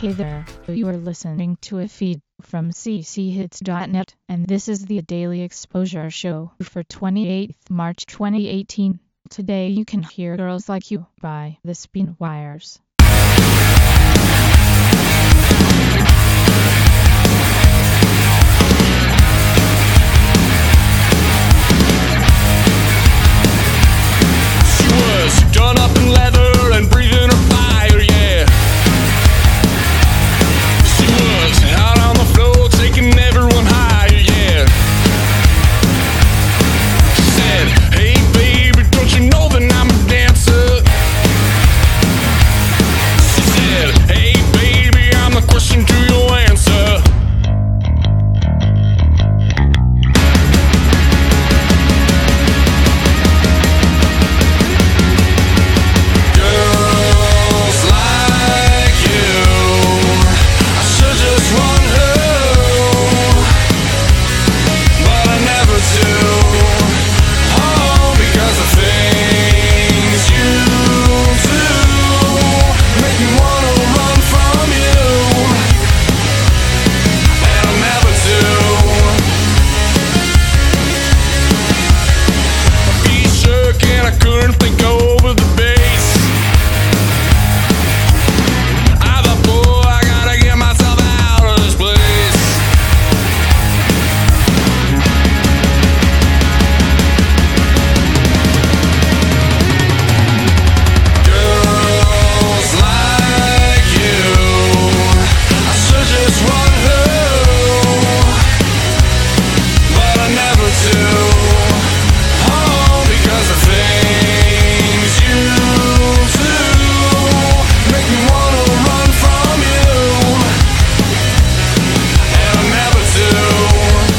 Hey there, you are listening to a feed from cchits.net, and this is the Daily Exposure Show for 28th March 2018. Today you can hear Girls Like You by The Spin Wires. She was done up in leather and breathing her fire, yeah. She was out on the floor taking everyone higher, yeah. She said, hey baby, don't you know that I'm a dancer? She said, hey baby, I'm the question to your answer. Girls like you, I should just run home, but I never do. Oh, because the things you do make me wanna run from you, and I never do. My feet shook and I couldn't think over the bass. I thought, boy, I gotta get myself out of this place. Girls like you, I should just run home, but I never do. Oh, because the things you do make me wanna run from you, and I never do.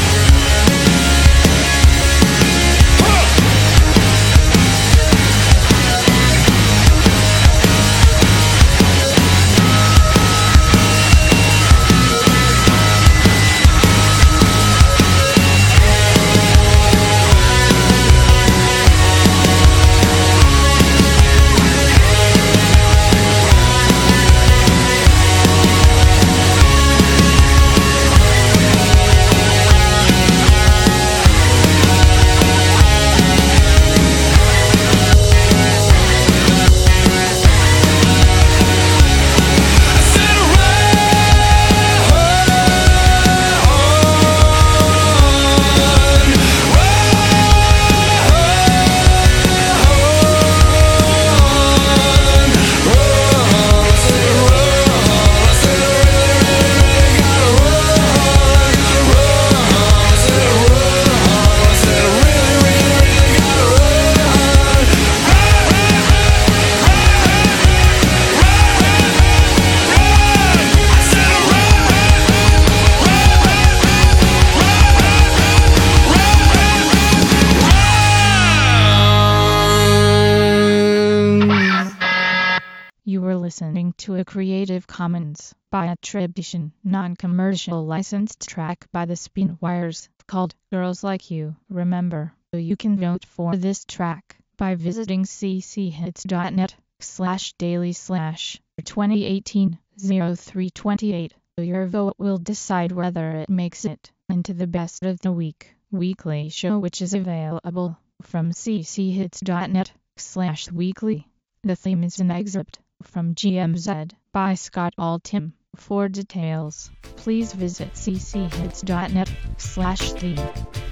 You were listening to a Creative Commons by attribution, non-commercial licensed track by The Spin Wires called Girls Like You. Remember, you can vote for this track by visiting cchits.net/daily/2018-0328. Your vote will decide whether it makes it into the Best of the Week weekly show, which is available from cchits.net/weekly. The theme is an excerpt from GMZ by Scott Altham. For details, please visit cchits.net/theme.